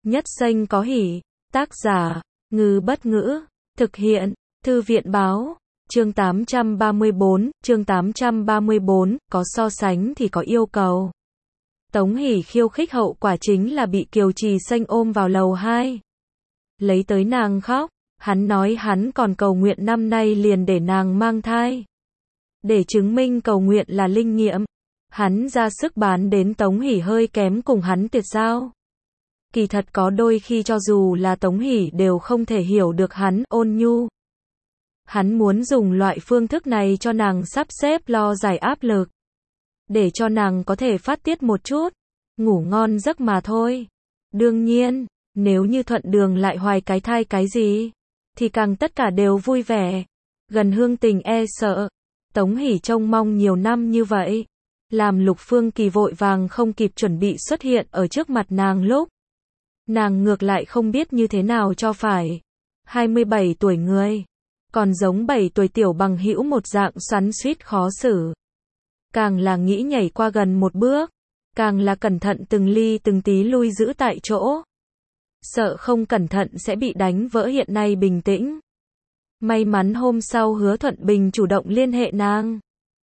Nhất xanh có hỉ. Tác giả, Ngư Bất Ngữ. Thực hiện, Thư viện Báo. Chương 834, chương 834, có so sánh thì có yêu cầu. Tống Hỷ khiêu khích hậu quả chính là bị Kiều Trì Xanh ôm vào lầu 2. Lấy tới nàng khóc, hắn nói hắn còn cầu nguyện năm nay liền để nàng mang thai. Để chứng minh cầu nguyện là linh nghiệm, hắn ra sức bán đến Tống Hỷ hơi kém cùng hắn tuyệt giao. Kỳ thật có đôi khi cho dù là Tống Hỷ đều không thể hiểu được hắn ôn nhu. Hắn muốn dùng loại phương thức này cho nàng sắp xếp lo giải áp lực. Để cho nàng có thể phát tiết một chút, ngủ ngon giấc mà thôi. Đương nhiên, nếu như thuận đường lại hoài cái thai cái gì, thì càng tất cả đều vui vẻ. Gần hương tình e sợ. Tống Hỷ trông mong nhiều năm như vậy. Làm Lục Phương Kỳ vội vàng không kịp chuẩn bị xuất hiện ở trước mặt nàng lúc. Nàng ngược lại không biết như thế nào cho phải. 27 tuổi người. Còn giống 7 tuổi tiểu bằng hữu một dạng xoắn xuýt khó xử. Càng là nghĩ nhảy qua gần một bước. Càng là cẩn thận từng ly từng tí lui giữ tại chỗ. Sợ không cẩn thận sẽ bị đánh vỡ hiện nay bình tĩnh. May mắn hôm sau Hứa Thuận Bình chủ động liên hệ nàng.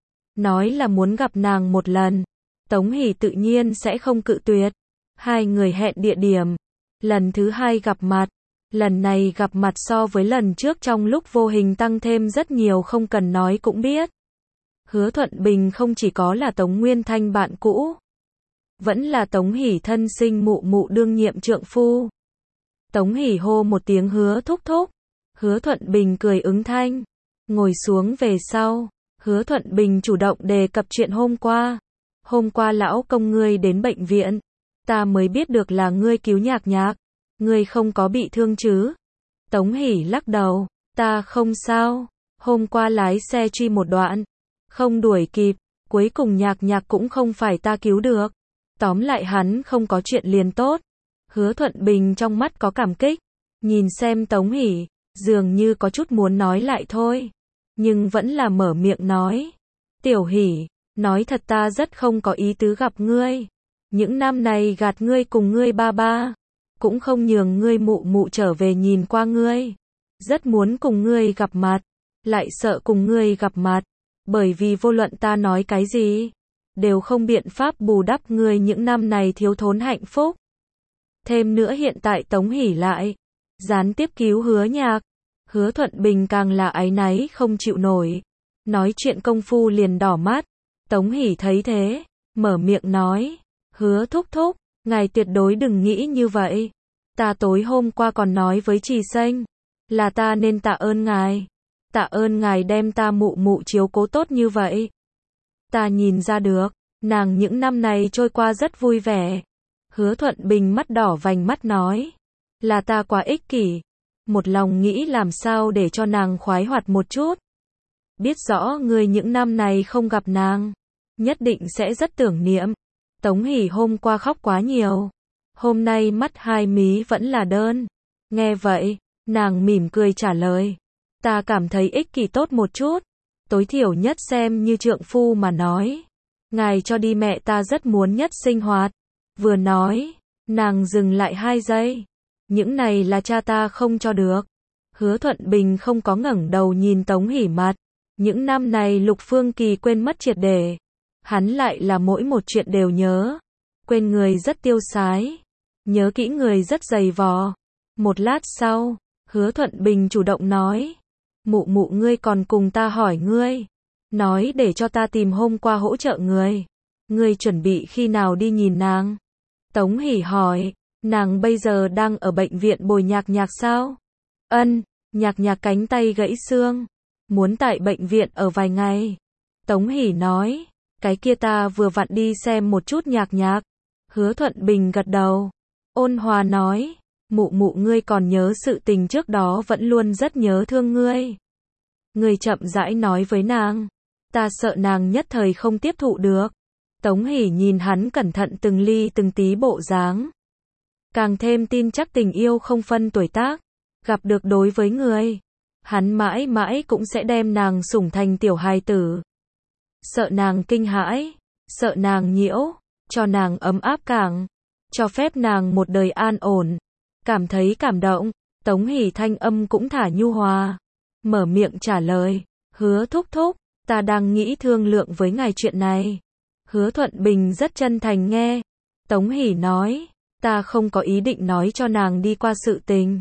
Nói là muốn gặp nàng một lần. Tống Hỷ tự nhiên sẽ không cự tuyệt. Hai người hẹn địa điểm. Lần thứ hai gặp mặt. Lần này gặp mặt so với lần trước trong lúc vô hình tăng thêm rất nhiều không cần nói cũng biết. Hứa Thuận Bình không chỉ có là Tống Nguyên Thanh bạn cũ. Vẫn là Tống Hỷ thân sinh mụ mụ đương nhiệm trượng phu. Tống Hỷ hô một tiếng Hứa thúc thúc. Hứa Thuận Bình cười ứng thanh. Ngồi xuống về sau. Hứa Thuận Bình chủ động đề cập chuyện hôm qua. Hôm qua lão công ngươi đến bệnh viện. Ta mới biết được là ngươi cứu Nhạc Nhạc. Ngươi không có bị thương chứ? Tống Hỷ lắc đầu. Ta không sao. Hôm qua lái xe truy một đoạn. Không đuổi kịp. Cuối cùng Nhạc Nhạc cũng không phải ta cứu được. Tóm lại hắn không có chuyện liền tốt. Hứa Thuận Bình trong mắt có cảm kích. Nhìn xem Tống Hỷ. Dường như có chút muốn nói lại thôi. Nhưng vẫn là mở miệng nói. Tiểu Hỷ. Nói thật ta rất không có ý tứ gặp ngươi. Những năm này gạt ngươi cùng ngươi ba ba. Cũng không nhường ngươi mụ mụ trở về nhìn qua ngươi. Rất muốn cùng ngươi gặp mặt. Lại sợ cùng ngươi gặp mặt. Bởi vì vô luận ta nói cái gì. Đều không biện pháp bù đắp ngươi những năm này thiếu thốn hạnh phúc. Thêm nữa hiện tại Tống Hỷ lại. Gián tiếp cứu Hứa Nhạc. Hứa Thuận Bình càng là áy náy không chịu nổi. Nói chuyện công phu liền đỏ mắt. Tống Hỷ thấy thế. Mở miệng nói. Hứa thúc thúc. Ngài tuyệt đối đừng nghĩ như vậy. Ta tối hôm qua còn nói với Trì Xanh. Là ta nên tạ ơn ngài. Tạ ơn ngài đem ta mụ mụ chiếu cố tốt như vậy. Ta nhìn ra được. Nàng những năm này trôi qua rất vui vẻ. Hứa Thuận Bình mắt đỏ vành mắt nói. Là ta quá ích kỷ. Một lòng nghĩ làm sao để cho nàng khoái hoạt một chút. Biết rõ ngươi những năm này không gặp nàng. Nhất định sẽ rất tưởng niệm. Tống Hỷ hôm qua khóc quá nhiều. Hôm nay mắt hai mí vẫn là đơn. Nghe vậy, nàng mỉm cười trả lời. Ta cảm thấy ích kỷ tốt một chút. Tối thiểu nhất xem như trượng phu mà nói. Ngài cho đi mẹ ta rất muốn nhất sinh hoạt. Vừa nói, nàng dừng lại 2 giây. Những này là cha ta không cho được. Hứa Thuận Bình không có ngẩng đầu nhìn Tống Hỷ mặt. Những năm này Lục Phương Kỳ quên mất triệt để. Hắn lại là mỗi một chuyện đều nhớ. Quên người rất tiêu sái. Nhớ kỹ người rất dày vò. Một lát sau, Hứa Thuận Bình chủ động nói. Mụ mụ ngươi còn cùng ta hỏi ngươi. Nói để cho ta tìm hôm qua hỗ trợ người. Ngươi chuẩn bị khi nào đi nhìn nàng? Tống Hỷ hỏi. Nàng bây giờ đang ở bệnh viện bồi Nhạc Nhạc sao? Ân, Nhạc Nhạc cánh tay gãy xương. Muốn tại bệnh viện ở vài ngày. Tống Hỷ nói. Cái kia ta vừa vặn đi xem một chút Nhạc Nhạc. Hứa Thuận Bình gật đầu. Ôn hòa nói. Mụ mụ ngươi còn nhớ sự tình trước đó vẫn luôn rất nhớ thương ngươi. Ngươi chậm rãi nói với nàng. Ta sợ nàng nhất thời không tiếp thụ được. Tống Hỷ nhìn hắn cẩn thận từng ly từng tí bộ dáng. Càng thêm tin chắc tình yêu không phân tuổi tác. Gặp được đối với người. Hắn mãi mãi cũng sẽ đem nàng sủng thành tiểu hài tử. Sợ nàng kinh hãi. Sợ nàng nhiễu. Cho nàng ấm áp càng. Cho phép nàng một đời an ổn. Cảm thấy cảm động, Tống Hỷ thanh âm cũng thả nhu hòa. Mở miệng trả lời, Hứa thúc thúc, ta đang nghĩ thương lượng với ngài chuyện này. Hứa Thuận Bình rất chân thành nghe. Tống Hỷ nói, ta không có ý định nói cho nàng đi qua sự tình.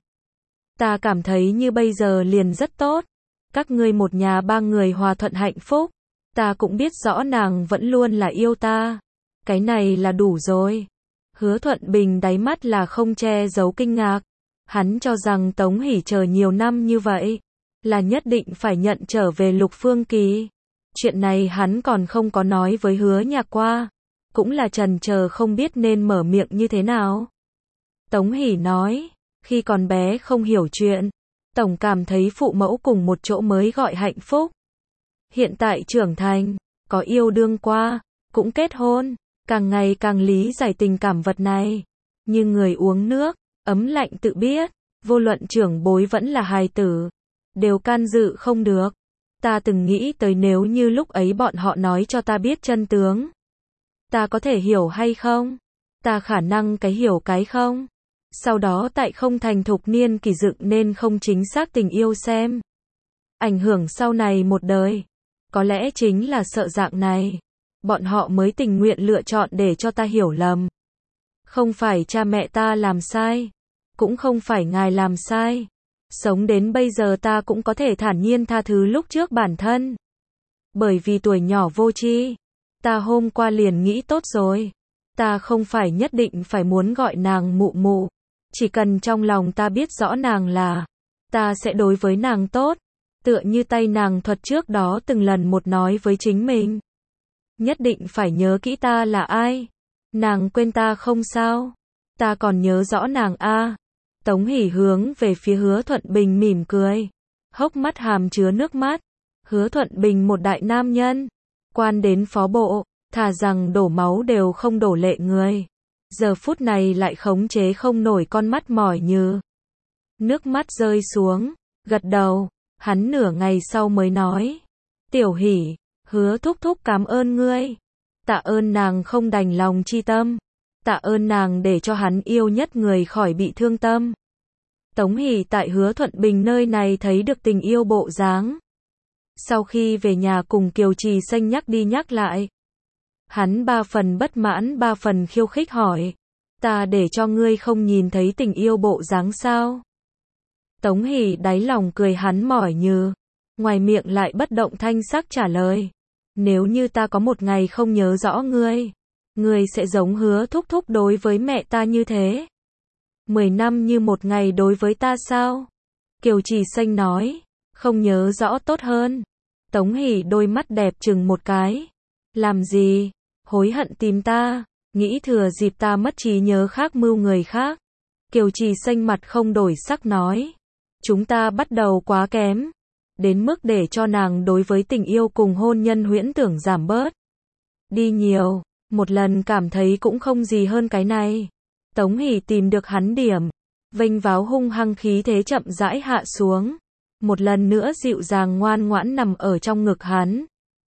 Ta cảm thấy như bây giờ liền rất tốt. Các ngươi một nhà ba người hòa thuận hạnh phúc. Ta cũng biết rõ nàng vẫn luôn là yêu ta. Cái này là đủ rồi. Hứa Thuận Bình đáy mắt là không che giấu kinh ngạc. Hắn cho rằng Tống Hỷ chờ nhiều năm như vậy, là nhất định phải nhận trở về Lục Phương Kỳ. Chuyện này hắn còn không có nói với Hứa Nhạc qua. Cũng là trần chờ không biết nên mở miệng như thế nào. Tống Hỷ nói, khi còn bé không hiểu chuyện. Tổng cảm thấy phụ mẫu cùng một chỗ mới gọi hạnh phúc. Hiện tại trưởng thành, có yêu đương qua, cũng kết hôn, càng ngày càng lý giải tình cảm vật này. Như người uống nước, ấm lạnh tự biết, vô luận trưởng bối vẫn là hài tử, đều can dự không được. Ta từng nghĩ tới nếu như lúc ấy bọn họ nói cho ta biết chân tướng, ta có thể hiểu hay không? Ta khả năng cái hiểu cái không? Sau đó tại không thành thục niên kỳ dựng nên không chính xác tình yêu xem. Ảnh hưởng sau này một đời. Có lẽ chính là sợ dạng này. Bọn họ mới tình nguyện lựa chọn để cho ta hiểu lầm. Không phải cha mẹ ta làm sai. Cũng không phải ngài làm sai. Sống đến bây giờ ta cũng có thể thản nhiên tha thứ lúc trước bản thân. Bởi vì tuổi nhỏ vô tri. Ta hôm qua liền nghĩ tốt rồi. Ta không phải nhất định phải muốn gọi nàng mụ mụ. Chỉ cần trong lòng ta biết rõ nàng là, ta sẽ đối với nàng tốt. Tựa như tay nàng thuật trước đó từng lần một nói với chính mình. Nhất định phải nhớ kỹ ta là ai. Nàng quên ta không sao. Ta còn nhớ rõ nàng a. Tống Hỷ hướng về phía Hứa Thuận Bình mỉm cười. Hốc mắt hàm chứa nước mắt. Hứa Thuận Bình một đại nam nhân. Quan đến phó bộ, thà rằng đổ máu đều không đổ lệ người. Giờ phút này lại khống chế không nổi con mắt mỏi như. Nước mắt rơi xuống, gật đầu. Hắn nửa ngày sau mới nói. Tiểu Hỷ, Hứa thúc thúc cảm ơn ngươi. Tạ ơn nàng không đành lòng chi tâm. Tạ ơn nàng để cho hắn yêu nhất người khỏi bị thương tâm. Tống Hỷ tại Hứa Thuận Bình nơi này thấy được tình yêu bộ dáng. Sau khi về nhà cùng Kiều Trì Xanh nhắc đi nhắc lại. Hắn ba phần bất mãn ba phần khiêu khích hỏi. Ta để cho ngươi không nhìn thấy tình yêu bộ dáng sao? Tống Hỷ đáy lòng cười hắn mỏi như. Ngoài miệng lại bất động thanh sắc trả lời. Nếu như ta có một ngày không nhớ rõ ngươi, ngươi sẽ giống Hứa thúc thúc đối với mẹ ta như thế. 10 năm như một ngày đối với ta sao? Kiều Trì Xanh nói. Không nhớ rõ tốt hơn. Tống Hỷ đôi mắt đẹp chừng một cái. Làm gì? Hối hận tìm ta, nghĩ thừa dịp ta mất trí nhớ khác mưu người khác. Kiều Trì Xanh mặt không đổi sắc nói. Chúng ta bắt đầu quá kém. Đến mức để cho nàng đối với tình yêu cùng hôn nhân huyễn tưởng giảm bớt. Đi nhiều, một lần cảm thấy cũng không gì hơn cái này. Tống Hỷ tìm được hắn điểm. Vênh váo hung hăng khí thế chậm rãi hạ xuống. Một lần nữa dịu dàng ngoan ngoãn nằm ở trong ngực hắn.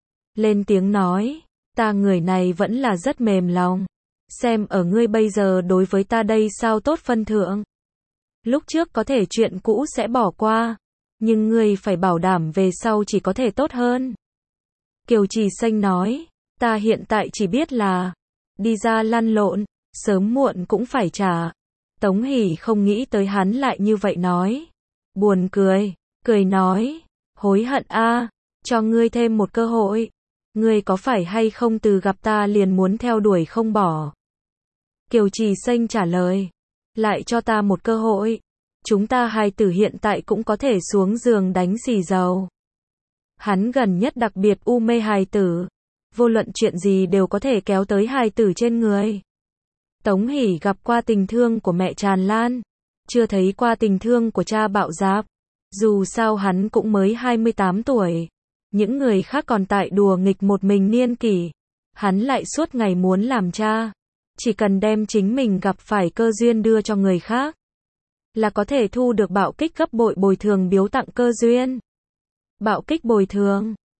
Lên tiếng nói. Ta người này vẫn là rất mềm lòng. Xem ở ngươi bây giờ đối với ta đây sao tốt phân thượng. Lúc trước có thể chuyện cũ sẽ bỏ qua. Nhưng ngươi phải bảo đảm về sau chỉ có thể tốt hơn. Kiều Trì Xanh nói. Ta hiện tại chỉ biết là. Đi ra lăn lộn. Sớm muộn cũng phải trả. Tống Hỷ không nghĩ tới hắn lại như vậy nói. Buồn cười. Cười nói. Hối hận a. Cho ngươi thêm một cơ hội. Ngươi có phải hay không từ gặp ta liền muốn theo đuổi không bỏ? Kiều Trì Xanh trả lời. Lại cho ta một cơ hội. Chúng ta hài tử hiện tại cũng có thể xuống giường đánh xì dầu. Hắn gần nhất đặc biệt u mê hài tử. Vô luận chuyện gì đều có thể kéo tới hài tử trên người. Tống Hỷ gặp qua tình thương của mẹ tràn lan. Chưa thấy qua tình thương của cha bạo dạp. Dù sao hắn cũng mới 28 tuổi. Những người khác còn tại đùa nghịch một mình niên kỷ. Hắn lại suốt ngày muốn làm cha. Chỉ cần đem chính mình gặp phải cơ duyên đưa cho người khác. Là có thể thu được bạo kích gấp bội bồi thường biếu tặng cơ duyên. Bạo kích bồi thường.